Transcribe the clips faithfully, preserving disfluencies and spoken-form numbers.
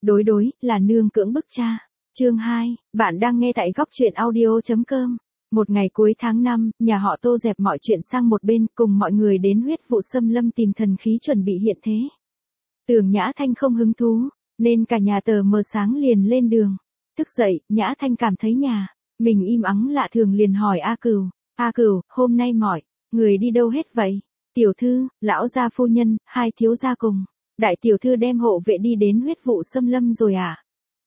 Đối đối, là nương cưỡng bức cha. Chương hai, bạn đang nghe tại góc truyện audio.com. Một ngày cuối tháng năm, nhà họ Tô dẹp mọi chuyện sang một bên, cùng mọi người đến huyết vụ xâm lâm tìm thần khí chuẩn bị hiện thế. Tưởng Nhã Thanh không hứng thú, nên cả nhà tờ mờ sáng liền lên đường. Thức dậy, Nhã Thanh cảm thấy nhà mình im ắng lạ thường liền hỏi A Cửu, A Cửu, hôm nay mọi người đi đâu hết vậy? Tiểu thư, lão gia phu nhân, hai thiếu gia cùng đại tiểu thư đem hộ vệ đi đến huyết vụ xâm lâm rồi à?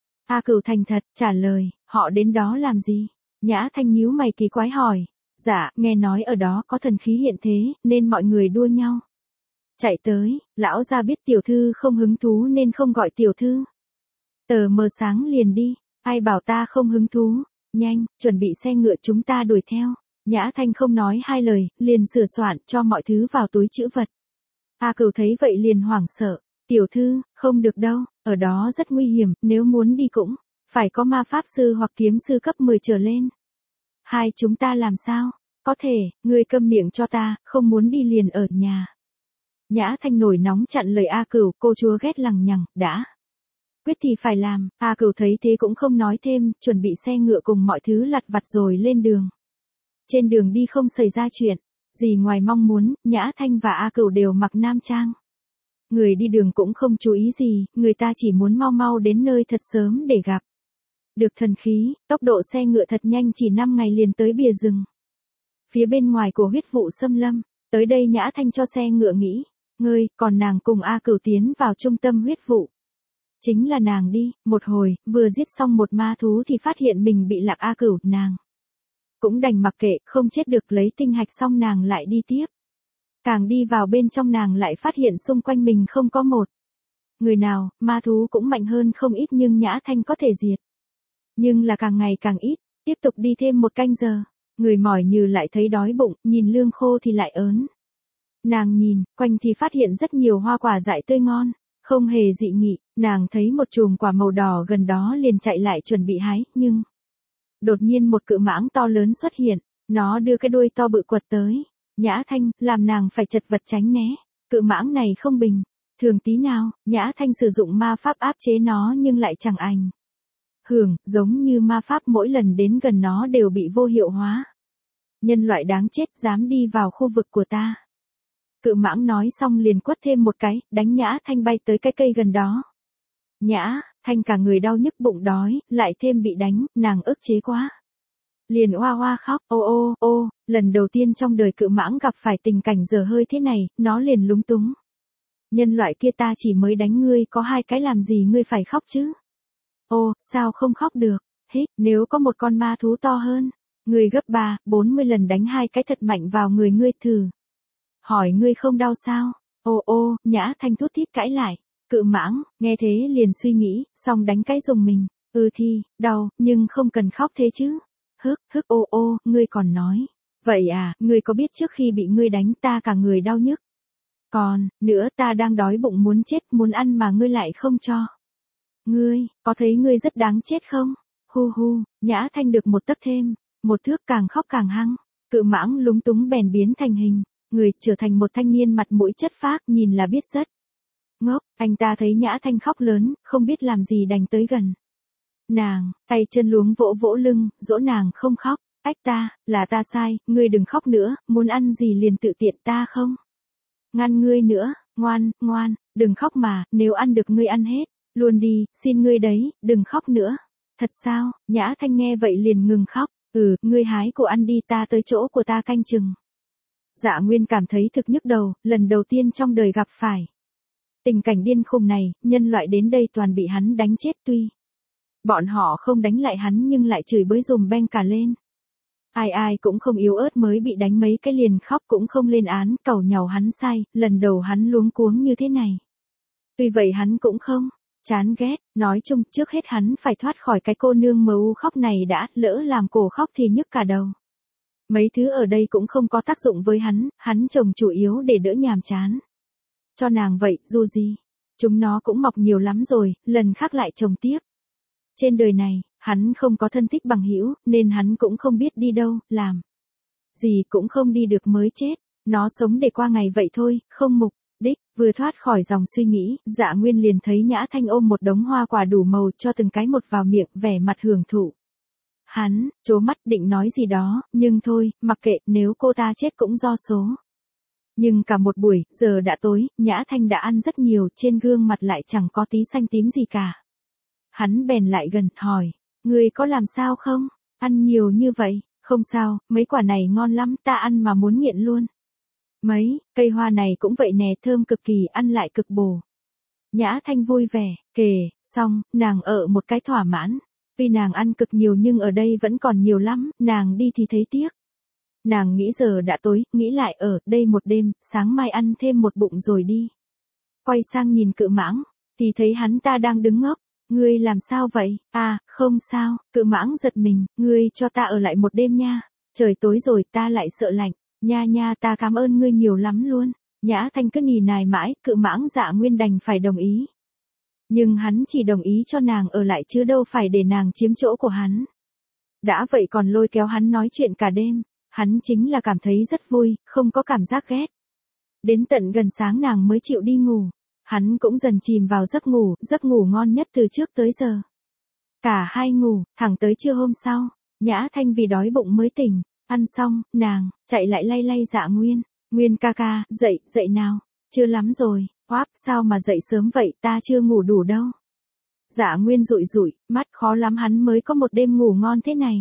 A Cửu thành thật trả lời, họ đến đó làm gì? Nhã Thanh nhíu mày kỳ quái hỏi, dạ, nghe nói ở đó có thần khí hiện thế, nên mọi người đua nhau chạy tới, lão gia biết tiểu thư không hứng thú nên không gọi tiểu thư. Tờ mờ sáng liền đi, ai bảo ta không hứng thú, nhanh, chuẩn bị xe ngựa chúng ta đuổi theo. Nhã Thanh không nói hai lời, liền sửa soạn cho mọi thứ vào túi trữ vật. A Cửu thấy vậy liền hoảng sợ, tiểu thư, không được đâu, ở đó rất nguy hiểm, nếu muốn đi cũng phải có ma pháp sư hoặc kiếm sư cấp mười trở lên. Hai chúng ta làm sao? Có thể, ngươi câm miệng cho ta, không muốn đi liền ở nhà. Nhã Thanh nổi nóng chặn lời A Cửu, cô chúa ghét lằng nhằng, đã quyết thì phải làm. A Cửu thấy thế cũng không nói thêm, chuẩn bị xe ngựa cùng mọi thứ lặt vặt rồi lên đường. Trên đường đi không xảy ra chuyện gì ngoài mong muốn, Nhã Thanh và A Cửu đều mặc nam trang. Người đi đường cũng không chú ý gì, người ta chỉ muốn mau mau đến nơi thật sớm để gặp được thần khí. Tốc độ xe ngựa thật nhanh, chỉ năm ngày liền tới bìa rừng phía bên ngoài của huyết vụ xâm lâm. Tới đây Nhã Thanh cho xe ngựa nghỉ ngơi, còn nàng cùng A Cửu tiến vào trung tâm huyết vụ. Chính là nàng đi, một hồi, vừa giết xong một ma thú thì phát hiện mình bị lạc. A Cửu, nàng cũng đành mặc kệ, không chết được, lấy tinh hạch xong nàng lại đi tiếp. Càng đi vào bên trong nàng lại phát hiện xung quanh mình không có một người nào, ma thú cũng mạnh hơn không ít nhưng Nhã Thanh có thể diệt. Nhưng là càng ngày càng ít, tiếp tục đi thêm một canh giờ, người mỏi như lại thấy đói bụng, nhìn lương khô thì lại ớn. Nàng nhìn, quanh thì phát hiện rất nhiều hoa quả dại tươi ngon, không hề dị nghị, nàng thấy một chùm quả màu đỏ gần đó liền chạy lại chuẩn bị hái, nhưng đột nhiên một cự mãng to lớn xuất hiện, nó đưa cái đuôi to bự quật tới. Nhã Thanh, làm nàng phải chật vật tránh né, cự mãng này không bình thường tí nào. Nhã Thanh sử dụng ma pháp áp chế nó nhưng lại chẳng ảnh hưởng, giống như ma pháp mỗi lần đến gần nó đều bị vô hiệu hóa. Nhân loại đáng chết, dám đi vào khu vực của ta. Cự mãng nói xong liền quất thêm một cái, đánh Nhã Thanh bay tới cái cây gần đó. Nhã Thanh cả người đau nhức bụng đói, lại thêm bị đánh, nàng ức chế quá. Liền oa oa khóc, ô ô ô, lần đầu tiên trong đời cự mãng gặp phải tình cảnh dở hơi thế này, nó liền lúng túng. Nhân loại kia, ta chỉ mới đánh ngươi có hai cái làm gì ngươi phải khóc chứ? Ô, sao không khóc được? Hít, nếu có một con ma thú to hơn ngươi gấp ba, bốn mươi lần đánh hai cái thật mạnh vào người ngươi thử. Hỏi ngươi không đau sao? Ô ô, Nhã Thanh thút thít cãi lại. Cự mãng, nghe thế liền suy nghĩ, xong đánh cái dùng mình. Ừ thì, đau, nhưng không cần khóc thế chứ. Hức, hức ô ô, ngươi còn nói. Vậy à, ngươi có biết trước khi bị ngươi đánh ta cả người đau nhức. Còn, nữa ta đang đói bụng muốn chết, muốn ăn mà ngươi lại không cho. Ngươi, có thấy ngươi rất đáng chết không? Hu hu, Nhã Thanh được một tấc thêm, một thước, càng khóc càng hăng. Cự mãng lúng túng bèn biến thành hình người, trở thành một thanh niên mặt mũi chất phác, nhìn là biết rất ngốc. Anh ta thấy Nhã Thanh khóc lớn, không biết làm gì đành tới gần nàng, tay chân luống vỗ vỗ lưng, dỗ nàng không khóc. Ách ta, là ta sai, ngươi đừng khóc nữa, muốn ăn gì liền tự tiện, ta không ngăn ngươi nữa, ngoan, ngoan, đừng khóc mà, nếu ăn được ngươi ăn hết luôn đi, xin ngươi đấy, đừng khóc nữa. Thật sao? Nhã Thanh nghe vậy liền ngừng khóc. Ừ, ngươi hái của ăn đi, ta tới chỗ của ta canh chừng. Dạ Nguyên cảm thấy thực nhức đầu, lần đầu tiên trong đời gặp phải tình cảnh điên khùng này, nhân loại đến đây toàn bị hắn đánh chết, tuy bọn họ không đánh lại hắn nhưng lại chửi bới dùm beng cả lên. Ai ai cũng không yếu ớt mới bị đánh mấy cái liền khóc cũng không lên án, cẩu nhàu hắn sai, lần đầu hắn luống cuống như thế này. Tuy vậy hắn cũng không chán ghét, nói chung trước hết hắn phải thoát khỏi cái cô nương mờ u khóc này đã, lỡ làm cổ khóc thì nhức cả đầu. Mấy thứ ở đây cũng không có tác dụng với hắn, hắn trồng chủ yếu để đỡ nhàm chán cho nàng vậy, dù gì chúng nó cũng mọc nhiều lắm rồi, lần khác lại trồng tiếp. Trên đời này, hắn không có thân thích bằng hữu, nên hắn cũng không biết đi đâu, làm gì cũng không đi được mới chết. Nó sống để qua ngày vậy thôi, không mục Đích, vừa thoát khỏi dòng suy nghĩ, Dạ Nguyên liền thấy Nhã Thanh ôm một đống hoa quả đủ màu cho từng cái một vào miệng, vẻ mặt hưởng thụ. Hắn, trố mắt định nói gì đó, nhưng thôi, mặc kệ, nếu cô ta chết cũng do số. Nhưng cả một buổi, giờ đã tối, Nhã Thanh đã ăn rất nhiều, trên gương mặt lại chẳng có tí xanh tím gì cả. Hắn bèn lại gần, hỏi, ngươi có làm sao không? Ăn nhiều như vậy, không sao, mấy quả này ngon lắm, ta ăn mà muốn nghiện luôn. Mấy, cây hoa này cũng vậy nè, thơm cực kỳ, ăn lại cực bổ. Nhã Thanh vui vẻ, kể, xong, nàng ở một cái thỏa mãn. Vì nàng ăn cực nhiều nhưng ở đây vẫn còn nhiều lắm, nàng đi thì thấy tiếc. Nàng nghĩ giờ đã tối, nghĩ lại ở đây một đêm, sáng mai ăn thêm một bụng rồi đi. Quay sang nhìn Cự Mãng, thì thấy hắn ta đang đứng ngốc. Ngươi làm sao vậy? À, không sao, Cự Mãng giật mình, ngươi cho ta ở lại một đêm nha. Trời tối rồi ta lại sợ lạnh. Nha nha, ta cảm ơn ngươi nhiều lắm luôn. Nhã Thanh cứ nỉ nài mãi, Cự Mãng Dạ Nguyên đành phải đồng ý. Nhưng hắn chỉ đồng ý cho nàng ở lại chứ đâu phải để nàng chiếm chỗ của hắn. Đã vậy còn lôi kéo hắn nói chuyện cả đêm. Hắn chính là cảm thấy rất vui, không có cảm giác ghét. Đến tận gần sáng nàng mới chịu đi ngủ. Hắn cũng dần chìm vào giấc ngủ, giấc ngủ ngon nhất từ trước tới giờ. Cả hai ngủ, thẳng tới trưa hôm sau, Nhã Thanh vì đói bụng mới tỉnh. Ăn xong, nàng, chạy lại lay lay Dạ Nguyên. Nguyên ca ca, dậy, dậy nào. Chưa lắm rồi, oáp, sao mà dậy sớm vậy, ta chưa ngủ đủ đâu. Dạ Nguyên rụi rụi, mắt khó lắm hắn mới có một đêm ngủ ngon thế này.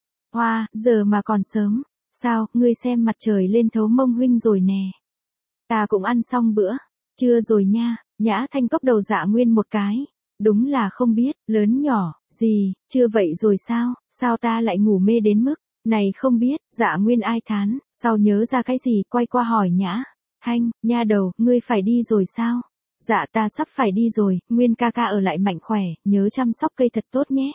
Hoa, giờ mà còn sớm. Sao, ngươi xem mặt trời lên thấu mông huynh rồi nè. Ta cũng ăn xong bữa. Chưa rồi nha, Nhã Thanh cốc đầu Dạ Nguyên một cái. Đúng là không biết, lớn nhỏ, gì, chưa vậy rồi sao, sao ta lại ngủ mê đến mức. Này không biết, Dạ Nguyên ai thán, sau nhớ ra cái gì, quay qua hỏi Nhã Thanh, nha đầu, ngươi phải đi rồi sao? Dạ ta sắp phải đi rồi, Nguyên ca ca ở lại mạnh khỏe, nhớ chăm sóc cây thật tốt nhé.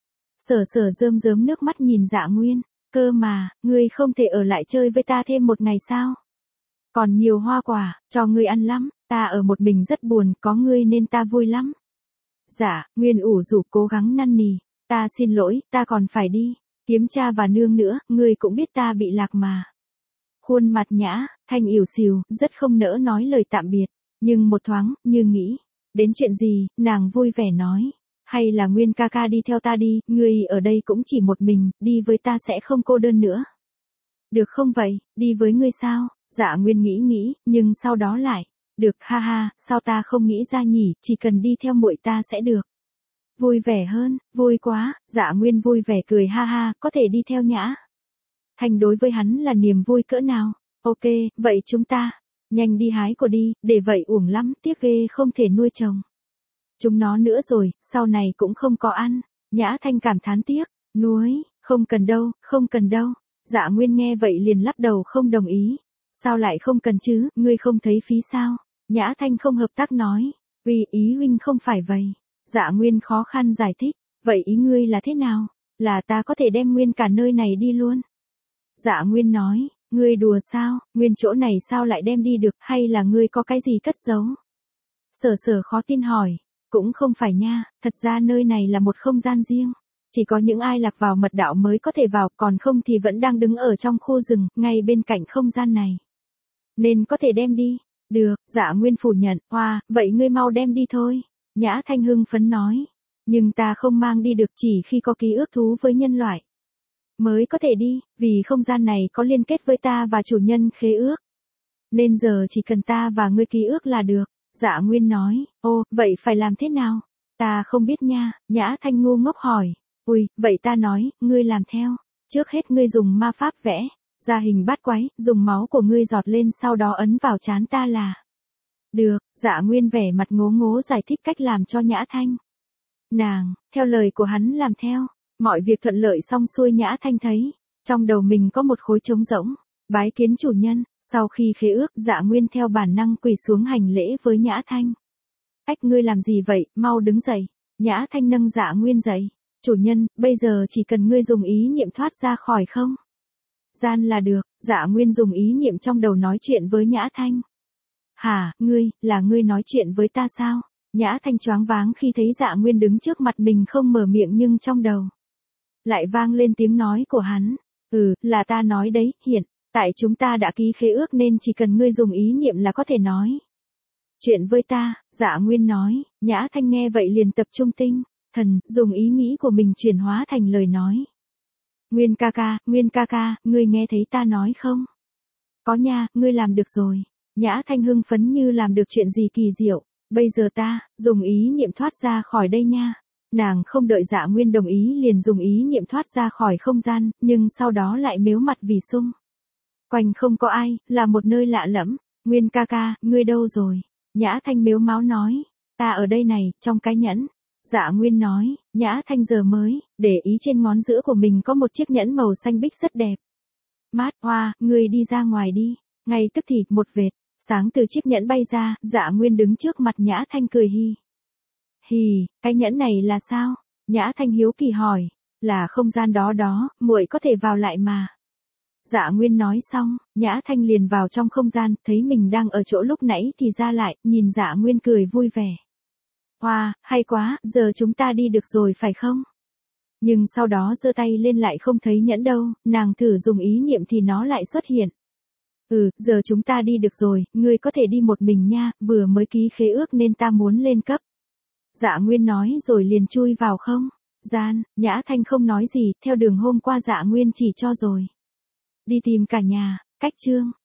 Sở sở rơm rớm nước mắt nhìn Dạ Nguyên, cơ mà, ngươi không thể ở lại chơi với ta thêm một ngày sao? Còn nhiều hoa quả, cho ngươi ăn lắm, ta ở một mình rất buồn, có ngươi nên ta vui lắm. Dạ, Nguyên ủ rủ cố gắng năn nỉ, ta xin lỗi, ta còn phải đi. Kiếm cha và nương nữa, ngươi cũng biết ta bị lạc mà. Khuôn mặt Nhã Thanh ỉu xìu, rất không nỡ nói lời tạm biệt, nhưng một thoáng, như nghĩ đến chuyện gì, nàng vui vẻ nói, hay là Nguyên ca ca đi theo ta đi, ngươi ở đây cũng chỉ một mình, đi với ta sẽ không cô đơn nữa. Được không vậy, đi với ngươi sao? Dạ Nguyên nghĩ nghĩ, nhưng sau đó lại, được, ha ha, sao ta không nghĩ ra nhỉ, chỉ cần đi theo muội ta sẽ được. Vui vẻ hơn, vui quá, Dạ Nguyên vui vẻ cười ha ha, có thể đi theo Nhã Thanh đối với hắn là niềm vui cỡ nào. Ok, vậy chúng ta, nhanh đi hái của đi, để vậy uổng lắm, tiếc ghê không thể nuôi trồng. Chúng nó nữa rồi, sau này cũng không có ăn. Nhã Thanh cảm thán tiếc, nuối, không cần đâu, không cần đâu. Dạ Nguyên nghe vậy liền lắc đầu không đồng ý. Sao lại không cần chứ, ngươi không thấy phí sao? Nhã Thanh không hợp tác nói, vì ý huynh không phải vậy. Dạ Nguyên khó khăn giải thích, vậy ý ngươi là thế nào? Là ta có thể đem nguyên cả nơi này đi luôn. Dạ Nguyên nói, ngươi đùa sao, nguyên chỗ này sao lại đem đi được, hay là ngươi có cái gì cất giấu? Sở sở khó tin hỏi, cũng không phải nha, thật ra nơi này là một không gian riêng. Chỉ có những ai lạc vào mật đạo mới có thể vào, còn không thì vẫn đang đứng ở trong khu rừng, ngay bên cạnh không gian này. Nên có thể đem đi. Được, Dạ Nguyên phủ nhận, hoa, vậy ngươi mau đem đi thôi. Nhã Thanh hưng phấn nói, nhưng ta không mang đi được, chỉ khi có ký ức thú với nhân loại mới có thể đi, vì không gian này có liên kết với ta và chủ nhân khế ước. Nên giờ chỉ cần ta và ngươi ký ước là được. Dạ Nguyên nói, ô, vậy phải làm thế nào? Ta không biết nha, Nhã Thanh ngu ngốc hỏi. Ui, vậy ta nói, ngươi làm theo. Trước hết ngươi dùng ma pháp vẽ ra hình bát quái, dùng máu của ngươi giọt lên sau đó ấn vào trán ta là. Được, Dạ Nguyên vẻ mặt ngố ngố giải thích cách làm cho Nhã Thanh. Nàng, theo lời của hắn làm theo. Mọi việc thuận lợi xong xuôi, Nhã Thanh thấy trong đầu mình có một khối trống rỗng. Bái kiến chủ nhân, sau khi khế ước, Dạ Nguyên theo bản năng quỳ xuống hành lễ với Nhã Thanh. Ách, ngươi làm gì vậy, mau đứng dậy. Nhã Thanh nâng Dạ Nguyên dậy. Chủ nhân, bây giờ chỉ cần ngươi dùng ý niệm thoát ra khỏi không gian là được. Dạ Nguyên dùng ý niệm trong đầu nói chuyện với Nhã Thanh. Hả, ngươi, là ngươi nói chuyện với ta sao? Nhã Thanh choáng váng khi thấy Dạ Nguyên đứng trước mặt mình không mở miệng nhưng trong đầu lại vang lên tiếng nói của hắn. Ừ, là ta nói đấy, hiện tại chúng ta đã ký khế ước nên chỉ cần ngươi dùng ý niệm là có thể nói. Chuyện với ta, Dạ Nguyên nói. Nhã Thanh nghe vậy liền tập trung tinh thần, dùng ý nghĩ của mình chuyển hóa thành lời nói. Nguyên ca ca, Nguyên ca ca, ngươi nghe thấy ta nói không? Có nha, ngươi làm được rồi. Nhã Thanh hưng phấn như làm được chuyện gì kỳ diệu. Bây giờ ta, dùng ý niệm thoát ra khỏi đây nha. Nàng không đợi Dạ Nguyên đồng ý liền dùng ý niệm thoát ra khỏi không gian, nhưng sau đó lại mếu mặt vì sung quanh không có ai, là một nơi lạ lẫm. Nguyên ca ca, ngươi đâu rồi? Nhã Thanh mếu máo nói. Ta ở đây này, trong cái nhẫn. Dạ Nguyên nói. Nhã Thanh giờ mới, để ý trên ngón giữa của mình có một chiếc nhẫn màu xanh bích rất đẹp. Mát hoa, ngươi đi ra ngoài đi. Ngay tức thì, một vệt sáng từ chiếc nhẫn bay ra, Dạ Nguyên đứng trước mặt Nhã Thanh cười hi. Hì, cái nhẫn này là sao? Nhã Thanh hiếu kỳ hỏi. Là không gian đó đó, muội có thể vào lại mà. Dạ Nguyên nói xong, Nhã Thanh liền vào trong không gian, thấy mình đang ở chỗ lúc nãy thì ra lại, nhìn Dạ Nguyên cười vui vẻ. Hoa, hay quá, giờ chúng ta đi được rồi phải không? Nhưng sau đó giơ tay lên lại không thấy nhẫn đâu, nàng thử dùng ý niệm thì nó lại xuất hiện. Ừ, giờ chúng ta đi được rồi, ngươi có thể đi một mình nha, vừa mới ký khế ước nên ta muốn lên cấp. Dạ Nguyên nói rồi liền chui vào không gian. Nhã Thanh không nói gì, theo đường hôm qua Dạ Nguyên chỉ cho rồi. Đi tìm cả nhà, cách chương.